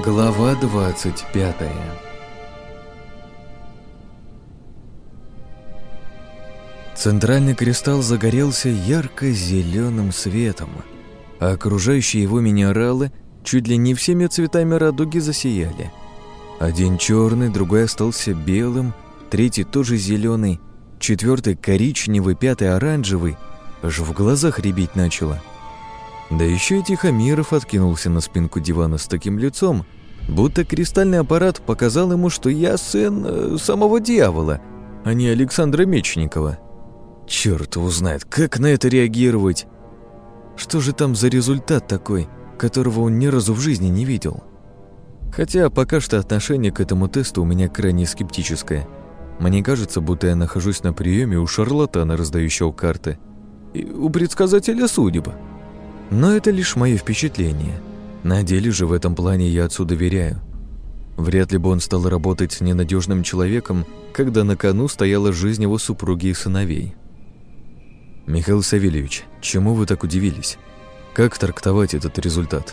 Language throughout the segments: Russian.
Глава 25. Центральный кристалл загорелся ярко-зеленым светом, а окружающие его минералы чуть ли не всеми цветами радуги засияли. Один черный, другой остался белым, третий тоже зеленый, четвертый коричневый, пятый оранжевый. Аж в глазах рябить начало. Да еще и Тихомиров откинулся на спинку дивана с таким лицом, будто кристальный аппарат показал ему, что я сын самого дьявола, а не Александра Мечникова. Черт его знает, как на это реагировать? Что же там за результат такой, которого он ни разу в жизни не видел? Хотя пока что отношение к этому тесту у меня крайне скептическое. Мне кажется, будто я нахожусь на приеме у шарлатана, раздающего карты, и у предсказателя судеб. Но это лишь мое впечатление. На деле же в этом плане я отцу доверяю. Вряд ли бы он стал работать с ненадежным человеком, когда на кону стояла жизнь его супруги и сыновей. Михаил Савельевич, чему вы так удивились? Как трактовать этот результат?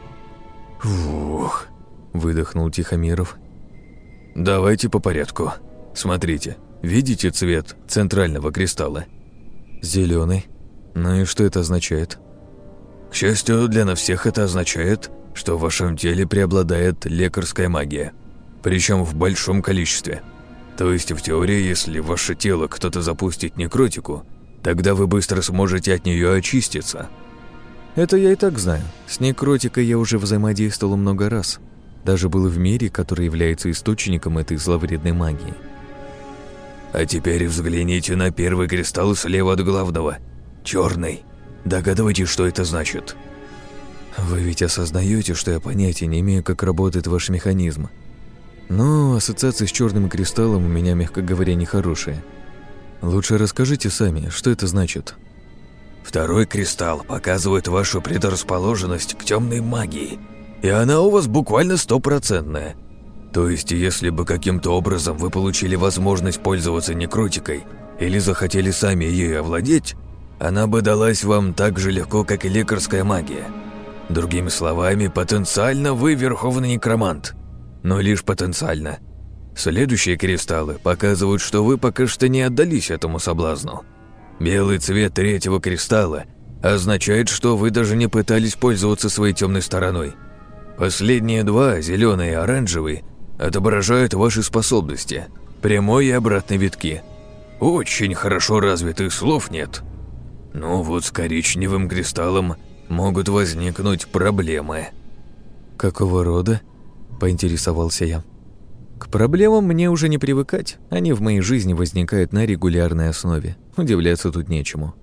Ух, выдохнул Тихомиров. Давайте по порядку. Смотрите, видите цвет центрального кристалла? Зеленый. Ну и что это означает? К счастью, для нас всех это означает, что в вашем теле преобладает лекарская магия, причем в большом количестве. То есть, в теории, если в ваше тело кто-то запустит некротику, тогда вы быстро сможете от нее очиститься. Это я и так знаю. С некротикой я уже взаимодействовал много раз. Даже был в мире, который является источником этой зловредной магии. А теперь взгляните на первый кристалл слева от главного. Черный. Догадываетесь, что это значит? Вы ведь осознаете, что я понятия не имею, как работает ваш механизм. Но ассоциация с черным кристаллом у меня, мягко говоря, нехорошая. Лучше расскажите сами, что это значит. Второй кристалл показывает вашу предрасположенность к темной магии, и она у вас буквально 100%. То есть, если бы каким-то образом вы получили возможность пользоваться некротикой или захотели сами ею овладеть, она бы далась вам так же легко, как и лекарская магия. Другими словами, потенциально вы верховный некромант, но лишь потенциально. Следующие кристаллы показывают, что вы пока что не отдались этому соблазну. Белый цвет третьего кристалла означает, что вы даже не пытались пользоваться своей темной стороной. Последние два, зеленый и оранжевый, отображают ваши способности, прямой и обратный витки. Очень хорошо развитых слов нет. Ну вот с коричневым кристаллом могут возникнуть проблемы. Какого рода? Поинтересовался я. К проблемам мне уже не привыкать. Они в моей жизни возникают на регулярной основе. Удивляться тут нечему.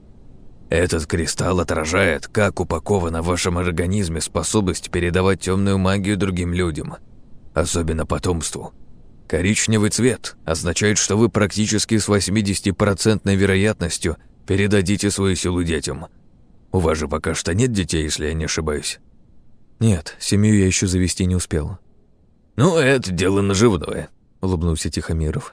Этот кристалл отражает, как упакована в вашем организме способность передавать темную магию другим людям, особенно потомству. Коричневый цвет означает, что вы практически с 80% вероятностью передадите свою силу детям. У вас же пока что нет детей, если я не ошибаюсь. Нет, семью я еще завести не успел. Ну, это дело наживное, улыбнулся Тихомиров.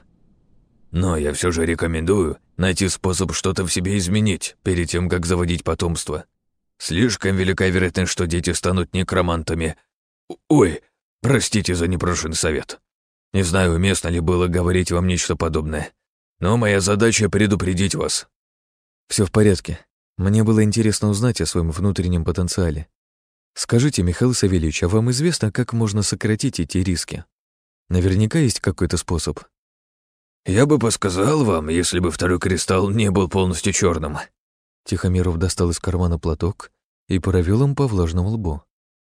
Но я все же рекомендую найти способ что-то в себе изменить перед тем, как заводить потомство. Слишком велика вероятность, что дети станут некромантами. Ой, простите за непрошенный совет. Не знаю, уместно ли было говорить вам нечто подобное, но моя задача предупредить вас. Все в порядке. Мне было интересно узнать о своем внутреннем потенциале. Скажите, Михаил Савельевич, а вам известно, как можно сократить эти риски? Наверняка есть какой-то способ. Я бы подсказал вам, если бы второй кристалл не был полностью черным. Тихомиров достал из кармана платок и провел им по влажному лбу.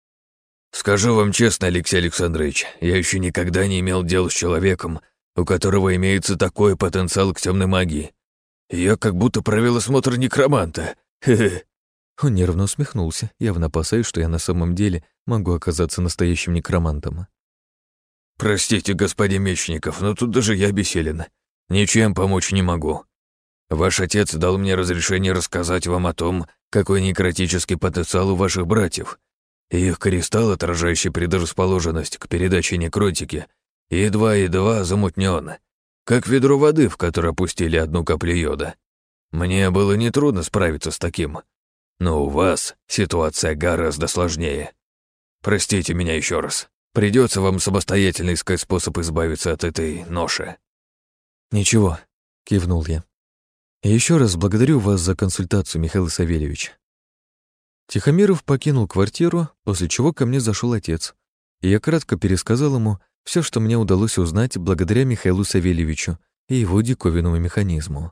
Скажу вам честно, Алексей Александрович, я еще никогда не имел дел с человеком, у которого имеется такой потенциал к темной магии. Я как будто провел осмотр некроманта. Хе-хе. Он нервно усмехнулся, явно опасаясь, что я на самом деле могу оказаться настоящим некромантом. «Простите, господин Мечников, но тут даже я бессилен. Ничем помочь не могу. Ваш отец дал мне разрешение рассказать вам о том, какой некротический потенциал у ваших братьев, и их кристалл, отражающий предрасположенность к передаче некротики, едва-едва замутнен, как ведро воды, в которое опустили одну каплю йода. Мне было нетрудно справиться с таким. Но у вас ситуация гораздо сложнее. Простите меня еще раз. Придется вам самостоятельно искать способ избавиться от этой ноши». «Ничего», — кивнул я. «И еще раз благодарю вас за консультацию, Михаил Савельевич». Тихомиров покинул квартиру, после чего ко мне зашел отец, и я кратко пересказал ему все, что мне удалось узнать благодаря Михаилу Савельевичу и его диковинному механизму.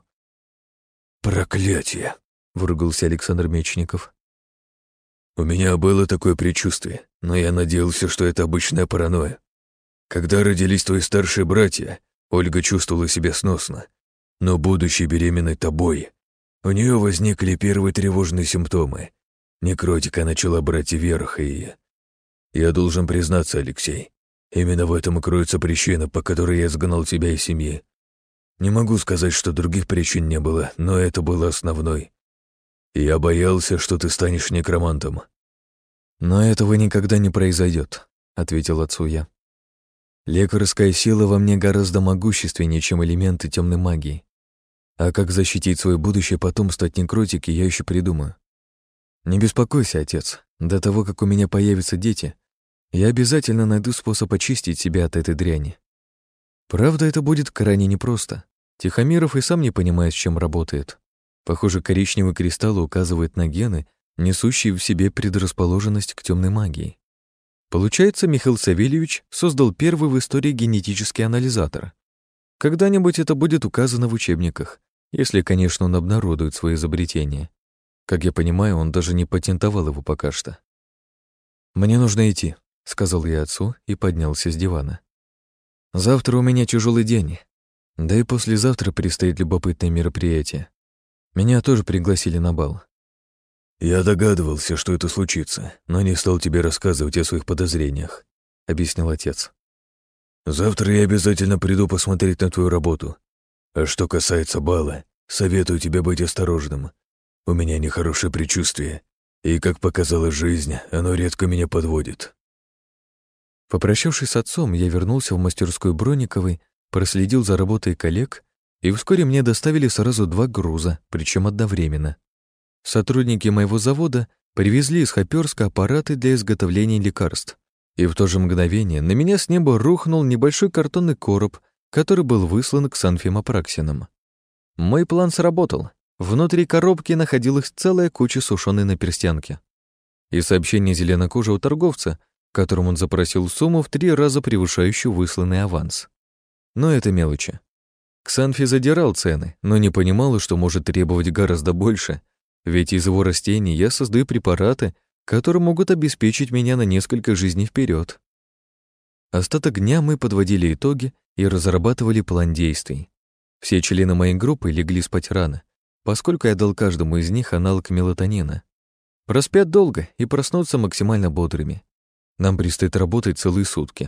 «Проклятие!» — выругался Александр Мечников. «У меня было такое предчувствие, но я надеялся, что это обычная паранойя. Когда родились твои старшие братья, Ольга чувствовала себя сносно, но, будучи беременной тобой, у нее возникли первые тревожные симптомы. Некротика начала брать вверх, и... Я должен признаться, Алексей, именно в этом и кроется причина, по которой я изгнал тебя из семьи. Не могу сказать, что других причин не было, но это было основной. Я боялся, что ты станешь некромантом». «Но этого никогда не произойдет», — ответил отцу я. «Лекарская сила во мне гораздо могущественнее, чем элементы темной магии. А как защитить свое будущее потомство от некротики, я еще придумаю. Не беспокойся, отец. До того, как у меня появятся дети, я обязательно найду способ очистить себя от этой дряни. Правда, это будет крайне непросто. Тихомиров и сам не понимает, с чем работает. Похоже, коричневый кристалл указывает на гены, несущие в себе предрасположенность к темной магии. Получается, Михаил Савельевич создал первый в истории генетический анализатор. Когда-нибудь это будет указано в учебниках, если, конечно, он обнародует свое изобретение. Как я понимаю, он даже не патентовал его пока что. «Мне нужно идти», — сказал я отцу и поднялся с дивана. «Завтра у меня тяжелый день, да и послезавтра предстоит любопытное мероприятие. Меня тоже пригласили на бал». «Я догадывался, что это случится, но не стал тебе рассказывать о своих подозрениях», — объяснил отец. «Завтра я обязательно приду посмотреть на твою работу. А что касается бала, советую тебе быть осторожным. У меня нехорошее предчувствие, и, как показала жизнь, оно редко меня подводит». Попрощавшись с отцом, я вернулся в мастерскую Бронниковой, проследил за работой коллег, и вскоре мне доставили сразу 2 груза, причем одновременно. Сотрудники моего завода привезли из Хоперска аппараты для изготовления лекарств, и в то же мгновение на меня с неба рухнул небольшой картонный короб, который был выслан к Санфим Апраксинам. Мой план сработал. Внутри коробки находилась целая куча сушеной наперстянки. И сообщение зеленокожего торговца, которым он запросил сумму в 3 раза превышающую высланный аванс. Но это мелочи. Ксанфи задирал цены, но не понимал, что может требовать гораздо больше, ведь из его растений я создаю препараты, которые могут обеспечить меня на несколько жизней вперед. Остаток дня мы подводили итоги и разрабатывали план действий. Все члены моей группы легли спать рано, поскольку я дал каждому из них аналог мелатонина. Проспят долго и проснуться максимально бодрыми. Нам предстоит работать целые сутки.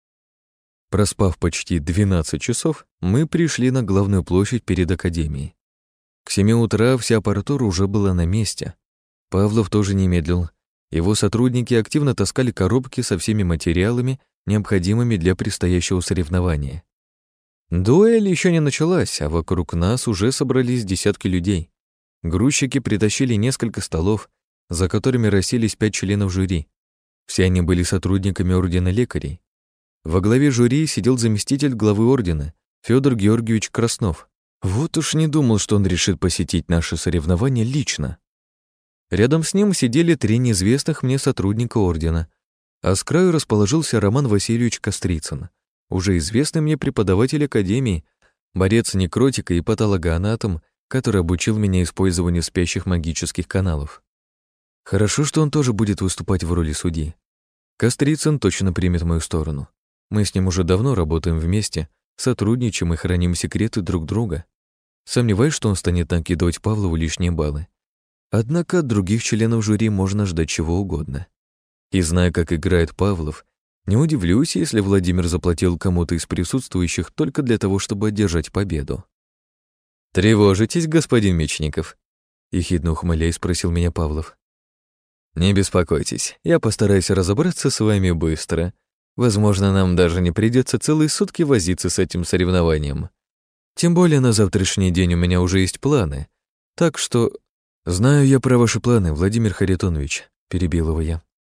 Проспав почти 12 часов, мы пришли на главную площадь перед академией. К 7 утра вся аппаратура уже была на месте. Павлов тоже не медлил. Его сотрудники активно таскали коробки со всеми материалами, необходимыми для предстоящего соревнования. Дуэль еще не началась, а вокруг нас уже собрались десятки людей. Грузчики притащили несколько столов, за которыми расселись 5 членов жюри. Все они были сотрудниками Ордена Лекарей. Во главе жюри сидел заместитель главы Ордена, Федор Георгиевич Краснов. Вот уж не думал, что он решит посетить наше соревнование лично. Рядом с ним сидели 3 неизвестных мне сотрудника Ордена, а с краю расположился Роман Васильевич Кострицын, уже известный мне преподаватель Академии, борец-некротика и патологоанатом, который обучил меня использованию спящих магических каналов. Хорошо, что он тоже будет выступать в роли судьи. Кострицын точно примет мою сторону. Мы с ним уже давно работаем вместе, сотрудничаем и храним секреты друг друга. Сомневаюсь, что он станет накидывать Павлову лишние баллы. Однако от других членов жюри можно ждать чего угодно. И зная, как играет Павлов, не удивлюсь, если Владимир заплатил кому-то из присутствующих только для того, чтобы одержать победу. «Тревожитесь, господин Мечников?» — ехидно ухмыляясь, спросил меня Павлов. «Не беспокойтесь, я постараюсь разобраться с вами быстро. Возможно, нам даже не придется целые сутки возиться с этим соревнованием. Тем более на завтрашний день у меня уже есть планы. Так что...» «Знаю я про ваши планы, Владимир Харитонович», — перебил его я.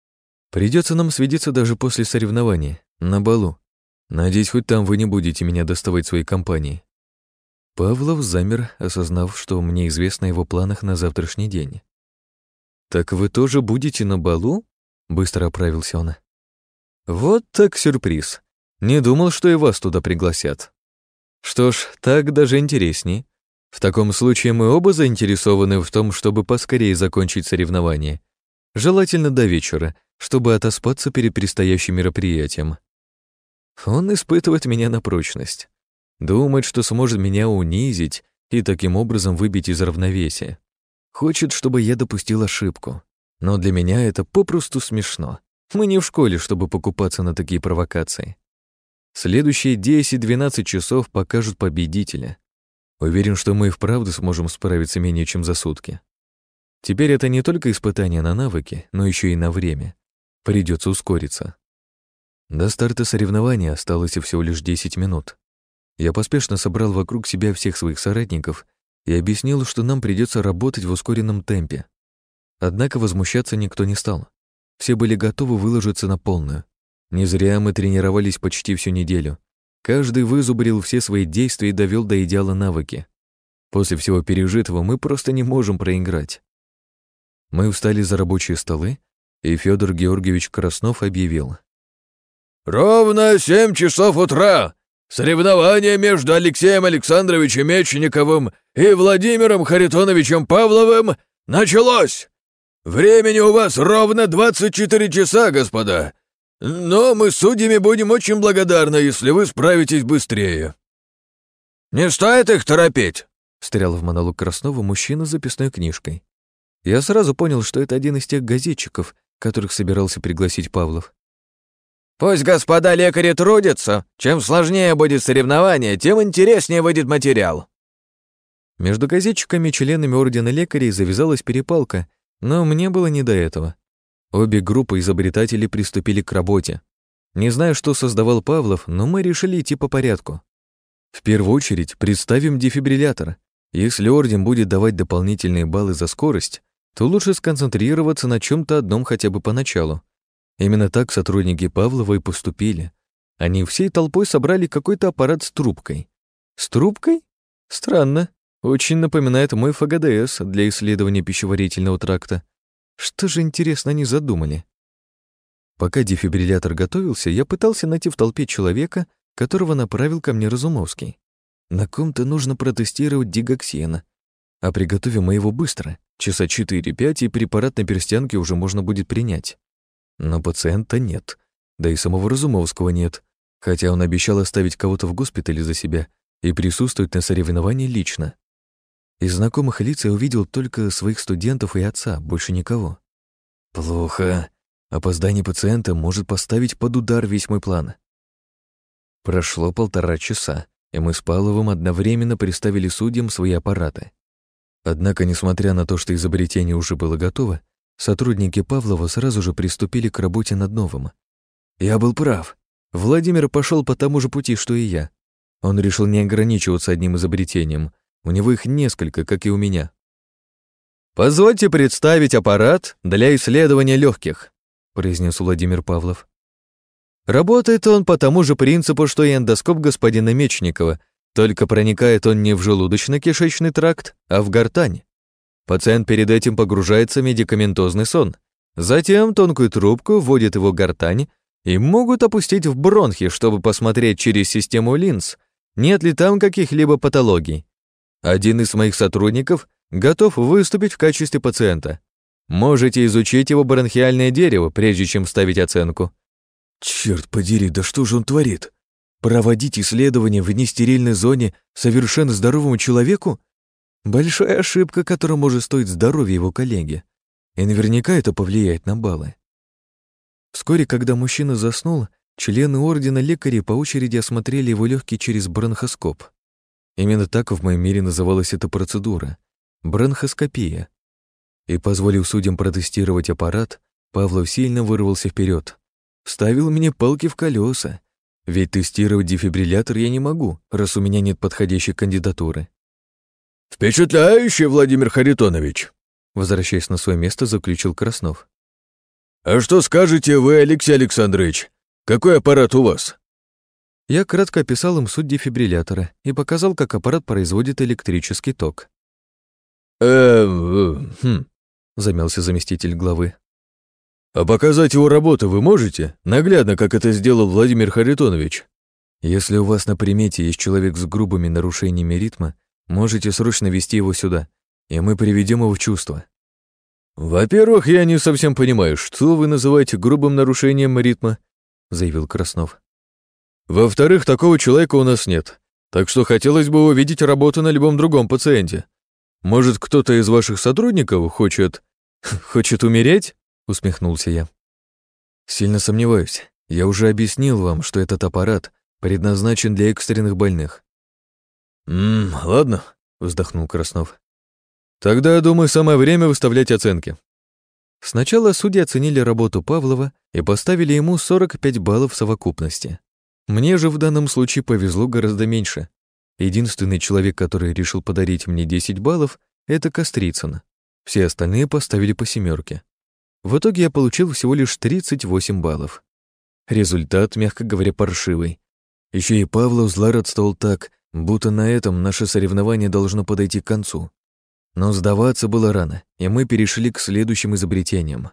Придется нам свидеться даже после соревнования, на балу. Надеюсь, хоть там вы не будете меня доставать своей компанией». Павлов замер, осознав, что мне известно о его планах на завтрашний день. «Так вы тоже будете на балу?» — быстро оправился он. «Вот так сюрприз. Не думал, что и вас туда пригласят. Что ж, так даже интересней. В таком случае мы оба заинтересованы в том, чтобы поскорее закончить соревнование. Желательно до вечера, чтобы отоспаться перед предстоящим мероприятием. Он испытывает меня на прочность. Думает, что сможет меня унизить и таким образом выбить из равновесия. Хочет, чтобы я допустил ошибку. Но для меня это попросту смешно. Мы не в школе, чтобы покупаться на такие провокации. Следующие 10-12 часов покажут победителя. Уверен, что мы и вправду сможем справиться менее чем за сутки. Теперь это не только испытание на навыки, но еще и на время. Придется ускориться. До старта соревнования осталось всего лишь 10 минут. Я поспешно собрал вокруг себя всех своих соратников и объяснил, что нам придется работать в ускоренном темпе. Однако возмущаться никто не стал. Все были готовы выложиться на полную. Не зря мы тренировались почти всю неделю. Каждый вызубрил все свои действия и довел до идеала навыки. После всего пережитого мы просто не можем проиграть. Мы встали за рабочие столы, и Федор Георгиевич Краснов объявил: «Ровно 7 часов утра! Соревнование между Алексеем Александровичем Мечниковым и Владимиром Харитоновичем Павловым началось! Времени у вас ровно 24 часа, господа, но мы с судьями будем очень благодарны, если вы справитесь быстрее». «Не стоит их торопить», — встрял в монолог Краснова мужчина с записной книжкой. Я сразу понял, что это один из тех газетчиков, которых собирался пригласить Павлов. «Пусть господа лекари трудятся. Чем сложнее будет соревнование, тем интереснее выйдет материал». Между газетчиками и членами Ордена Лекарей завязалась перепалка, но мне было не до этого. Обе группы изобретателей приступили к работе. Не знаю, что создавал Павлов, но мы решили идти по порядку. В первую очередь представим дефибриллятор. Если Орден будет давать дополнительные баллы за скорость, то лучше сконцентрироваться на чем-то одном хотя бы поначалу. Именно так сотрудники Павлова и поступили. Они всей толпой собрали какой-то аппарат с трубкой. С трубкой? Странно. Очень напоминает мой ФГДС для исследования пищеварительного тракта. Что же, интересно, они задумали? Пока дефибриллятор готовился, я пытался найти в толпе человека, которого направил ко мне Разумовский. На ком-то нужно протестировать дигоксена. А приготовим мы его быстро. Часа 4-5, и препарат на перстянке уже можно будет принять. Но пациента нет, да и самого Разумовского нет, хотя он обещал оставить кого-то в госпитале за себя и присутствовать на соревновании лично. Из знакомых лиц я увидел только своих студентов и отца, больше никого. Плохо. Опоздание пациента может поставить под удар весь мой план. Прошло 1,5 часа, и мы с Павловым одновременно приставили судьям свои аппараты. Однако, несмотря на то, что изобретение уже было готово, сотрудники Павлова сразу же приступили к работе над новым. Я был прав. Владимир пошел по тому же пути, что и я. Он решил не ограничиваться одним изобретением. У него их несколько, как и у меня. «Позвольте представить аппарат для исследования легких», произнес Владимир Павлов. Работает он по тому же принципу, что и эндоскоп господина Мечникова, только проникает он не в желудочно-кишечный тракт, а в гортань. Пациент перед этим погружается в медикаментозный сон. Затем тонкую трубку вводит его в гортань и могут опустить в бронхи, чтобы посмотреть через систему линз, нет ли там каких-либо патологий. Один из моих сотрудников готов выступить в качестве пациента. Можете изучить его бронхиальное дерево, прежде чем ставить оценку. Черт подери, да что же он творит? Проводить исследования в нестерильной зоне совершенно здоровому человеку? Большая ошибка, которая может стоить здоровья его коллеги. И наверняка это повлияет на баллы. Вскоре, когда мужчина заснул, члены Ордена Лекарей по очереди осмотрели его легкие через бронхоскоп. Именно так в моем мире называлась эта процедура — бронхоскопия. И, позволив судьям протестировать аппарат, Павлов сильно вырвался вперед. Вставил мне палки в колеса. Ведь тестировать дефибриллятор я не могу, раз у меня нет подходящей кандидатуры. «Впечатляюще, Владимир Харитонович!» Возвращаясь на свое место, заключил Краснов. «А что скажете вы, Алексей Александрович? Какой аппарат у вас?» Я кратко описал им суть дефибриллятора и показал, как аппарат производит электрический ток. Замялся заместитель главы. «А показать его работу вы можете? Наглядно, как это сделал Владимир Харитонович?» Если у вас на примете есть человек с грубыми нарушениями ритма, можете срочно вести его сюда, и мы приведем его в чувство. «Во-первых, я не совсем понимаю, что вы называете грубым нарушением ритма», заявил Краснов. «Во-вторых, такого человека у нас нет, так что хотелось бы увидеть работу на любом другом пациенте. Может, кто-то из ваших сотрудников хочет умереть?» усмехнулся я. Сильно сомневаюсь. Я уже объяснил вам, что этот аппарат предназначен для экстренных больных. Ладно, вздохнул Краснов. Тогда, я думаю, самое время выставлять оценки. Сначала судьи оценили работу Павлова и поставили ему 45 баллов в совокупности. Мне же в данном случае повезло гораздо меньше. Единственный человек, который решил подарить мне 10 баллов, это Кострицын. Все остальные поставили по 7. В итоге я получил всего лишь 38 баллов. Результат, мягко говоря, паршивый. Еще и Павлов злорадствовал так, будто на этом наше соревнование должно подойти к концу. Но сдаваться было рано, и мы перешли к следующим изобретениям.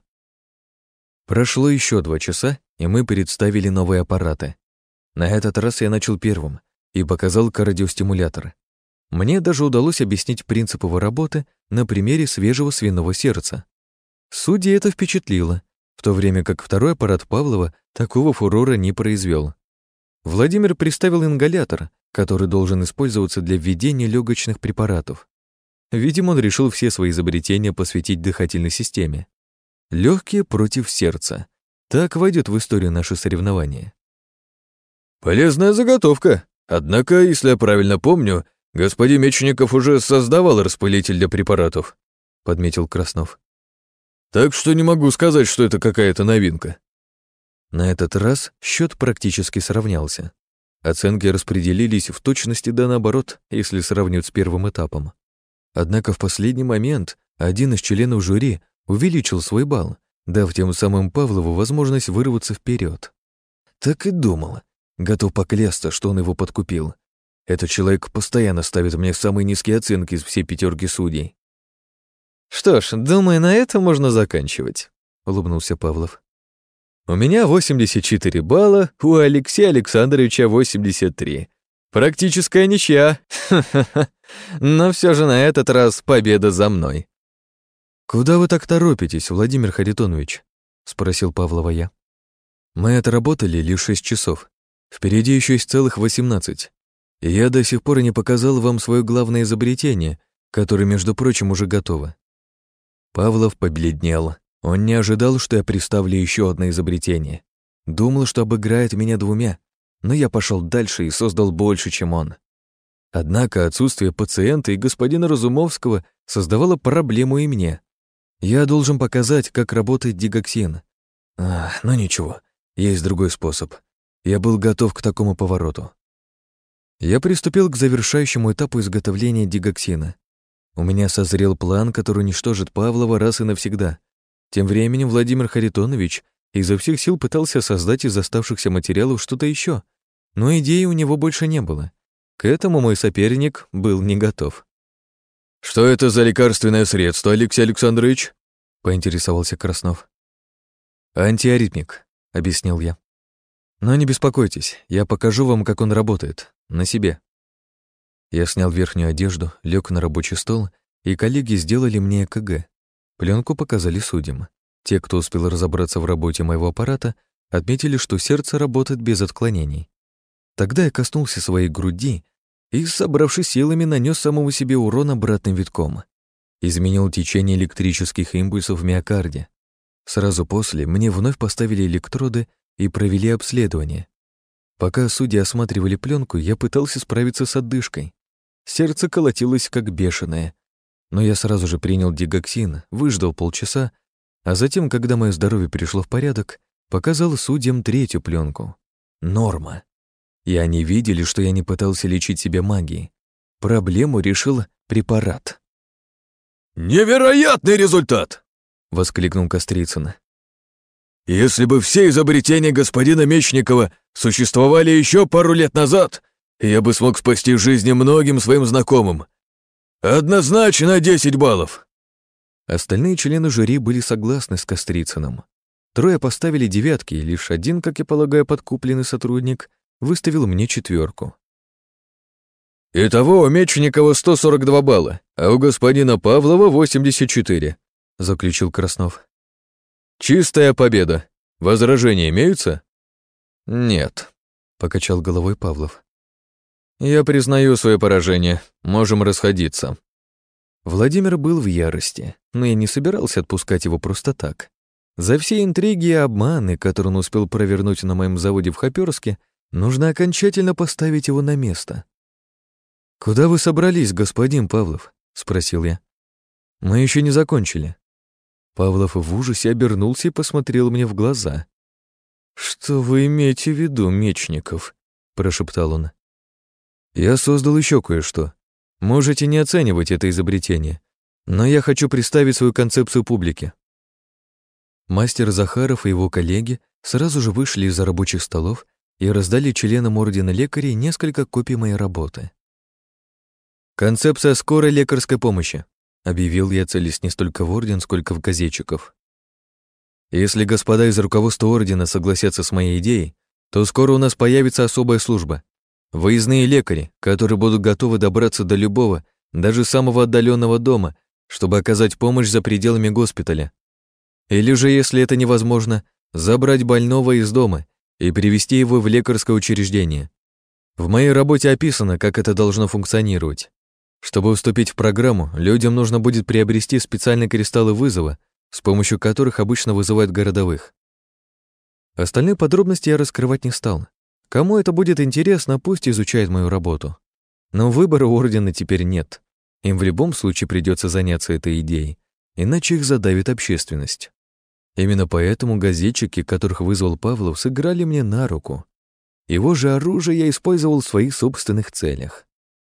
Прошло еще 2 часа, и мы представили новые аппараты. На этот раз я начал первым и показал кардиостимулятор. Мне даже удалось объяснить принцип его работы на примере свежего свиного сердца. Судьи это впечатлило, в то время как второй аппарат Павлова такого фурора не произвел. Владимир представил ингалятор, который должен использоваться для введения легочных препаратов. Видимо, он решил все свои изобретения посвятить дыхательной системе. Легкие против сердца. Так войдет в историю наше соревнование. «Полезная заготовка. Однако, если я правильно помню, господин Мечников уже создавал распылитель для препаратов», подметил Краснов. «Так что не могу сказать, что это какая-то новинка». На этот раз счет практически сравнялся. Оценки распределились в точности да наоборот, если сравнивать с первым этапом. Однако в последний момент один из членов жюри увеличил свой балл, дав тем самым Павлову возможность вырваться вперед. Так и думал. Готов поклясться, что он его подкупил. Этот человек постоянно ставит мне самые низкие оценки из всей 5 судей. «Что ж, думаю, на этом можно заканчивать», — улыбнулся Павлов. «У меня 84 балла, у Алексея Александровича 83. Практическая ничья. Но все же на этот раз победа за мной». «Куда вы так торопитесь, Владимир Харитонович?» — спросил Павлова я. «Мы отработали лишь 6 часов. Впереди еще есть целых 18. И я до сих пор не показал вам свое главное изобретение, которое, между прочим, уже готово». Павлов побледнел. Он не ожидал, что я представлю еще одно изобретение. Думал, что обыграет меня 2, но я пошел дальше и создал больше, чем он. Однако отсутствие пациента и господина Разумовского создавало проблему и мне. Я должен показать, как работает дигоксин. Но ничего, есть другой способ. Я был готов к такому повороту. Я приступил к завершающему этапу изготовления дигоксина. У меня созрел план, который уничтожит Павлова раз и навсегда. Тем временем Владимир Харитонович изо всех сил пытался создать из оставшихся материалов что-то еще, но идеи у него больше не было. К этому мой соперник был не готов. «Что это за лекарственное средство, Алексей Александрович?» — поинтересовался Краснов. «Антиаритмик», — объяснил я. «Но не беспокойтесь, я покажу вам, как он работает, на себе». Я снял верхнюю одежду, лег на рабочий стол, и коллеги сделали мне ЭКГ. Пленку показали судьям. Те, кто успел разобраться в работе моего аппарата, отметили, что сердце работает без отклонений. Тогда я коснулся своей груди и, собравшись силами, нанес самому себе урон обратным витком. Изменил течение электрических импульсов в миокарде. Сразу после мне вновь поставили электроды и провели обследование. Пока судьи осматривали пленку, я пытался справиться с отдышкой. Сердце колотилось как бешеное. Но я сразу же принял дигоксин, выждал полчаса, а затем, когда мое здоровье пришло в порядок, показал судьям 3-ю пленку. Норма. И они видели, что я не пытался лечить себя магией. Проблему решил препарат. «Невероятный результат!» — воскликнул Кострицын. если бы все изобретения господина Мечникова существовали еще пару лет назад, я бы смог спасти жизни многим своим знакомым. Однозначно 10 баллов. Остальные члены жюри были согласны с Кострицыным. 3 поставили 9, и лишь 1, как я полагаю, подкупленный сотрудник, выставил мне 4. Итого у Мечникова 142 балла, а у господина Павлова 84, заключил Краснов. Чистая победа. Возражения имеются? Нет, покачал головой Павлов. Я признаю свое поражение. Можем расходиться. Владимир был в ярости, но я не собирался отпускать его просто так. За все интриги и обманы, которые он успел провернуть на моем заводе в Хоперске, нужно окончательно поставить его на место. «Куда вы собрались, господин Павлов?» — спросил я. «Мы еще не закончили». Павлов в ужасе обернулся и посмотрел мне в глаза. «Что вы имеете в виду, Мечников?» — прошептал он. «Я создал еще кое-что. Можете не оценивать это изобретение, но я хочу представить свою концепцию публике». Мастер Захаров и его коллеги сразу же вышли из-за рабочих столов и раздали членам Ордена лекарей несколько копий моей работы. «Концепция скорой лекарской помощи», — объявил я, целясь не столько в Орден, сколько в газетчиков. «Если господа из руководства Ордена согласятся с моей идеей, то скоро у нас появится особая служба. Выездные лекари, которые будут готовы добраться до любого, даже самого отдаленного дома, чтобы оказать помощь за пределами госпиталя. Или же, если это невозможно, забрать больного из дома и привести его в лекарское учреждение. В моей работе описано, как это должно функционировать. Чтобы вступить в программу, людям нужно будет приобрести специальные кристаллы вызова, с помощью которых обычно вызывают городовых. Остальные подробности я раскрывать не стал. Кому это будет интересно, пусть изучает мою работу. Но выбора у Ордена теперь нет. Им в любом случае придется заняться этой идеей, иначе их задавит общественность. Именно поэтому газетчики, которых вызвал Павлов, сыграли мне на руку. Его же оружие я использовал в своих собственных целях.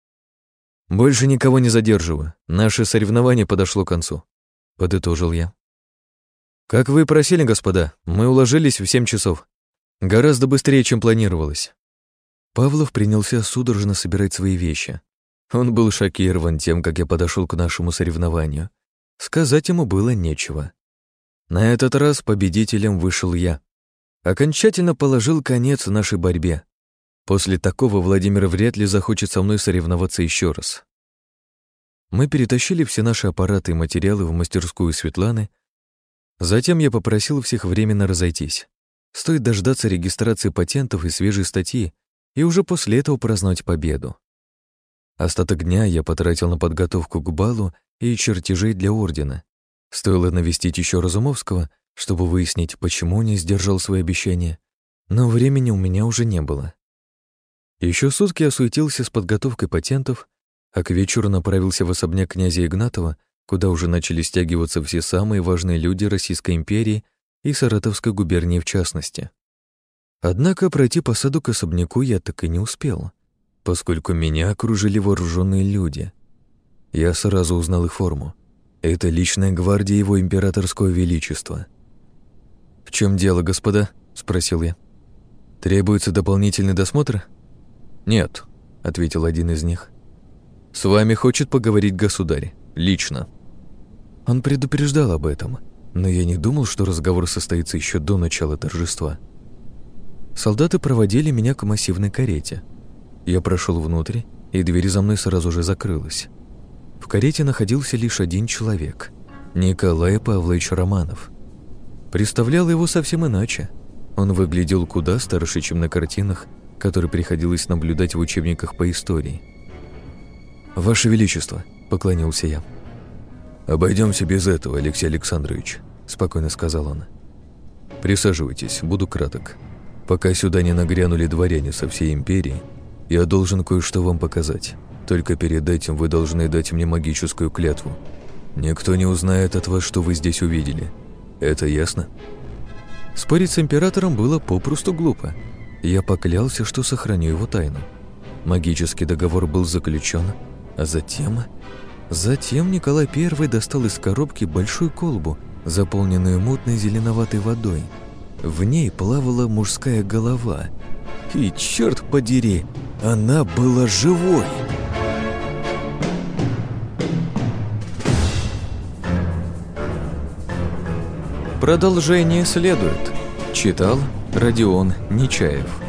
«Больше никого не задерживаю. Наше соревнование подошло к концу», — подытожил я. «Как вы и просили, господа, мы уложились в 7 часов. Гораздо быстрее, чем планировалось». Павлов принялся судорожно собирать свои вещи. Он был шокирован тем, как я подошел к нашему соревнованию. Сказать ему было нечего. На этот раз победителем вышел я. Окончательно положил конец нашей борьбе. После такого Владимир вряд ли захочет со мной соревноваться еще раз. Мы перетащили все наши аппараты и материалы в мастерскую Светланы. Затем я попросил всех временно разойтись. Стоит дождаться регистрации патентов и свежей статьи, и уже после этого праздновать победу. Остаток дня я потратил на подготовку к балу и чертежей для Ордена. Стоило навестить еще Разумовского, чтобы выяснить, почему не сдержал свои обещания, но времени у меня уже не было. Еще сутки я суетился с подготовкой патентов, а к вечеру направился в особняк князя Игнатова, куда уже начали стягиваться все самые важные люди Российской империи и Саратовской губернии в частности. Однако пройти по саду к особняку я так и не успел, поскольку меня окружили вооруженные люди. Я сразу узнал их форму. Это личная гвардия его императорского величества. «В чем дело, господа?» — спросил я. «Требуется дополнительный досмотр?» «Нет», — ответил один из них. «С вами хочет поговорить государь. Лично». Он предупреждал об этом, но я не думал, что разговор состоится еще до начала торжества. Солдаты проводили меня к массивной карете. Я прошел внутрь, и дверь за мной сразу же закрылась. В карете находился лишь один человек — Николай Павлович Романов. Представлял его совсем иначе. Он выглядел куда старше, чем на картинах, которые приходилось наблюдать в учебниках по истории. «Ваше Величество», — поклонился я. «Обойдемся без этого, Алексей Александрович», — спокойно сказал он. «Присаживайтесь, буду краток. Пока сюда не нагрянули дворяне со всей империи, я должен кое-что вам показать. Только перед этим вы должны дать мне магическую клятву. Никто не узнает от вас, что вы здесь увидели. Это ясно?» Спорить с императором было попросту глупо. Я поклялся, что сохраню его тайну. Магический договор был заключен, а затем Николай I достал из коробки большую колбу, заполненную мутной зеленоватой водой. В ней плавала мужская голова. И, черт подери, она была живой. Продолжение следует. Читал Родион Нечаев.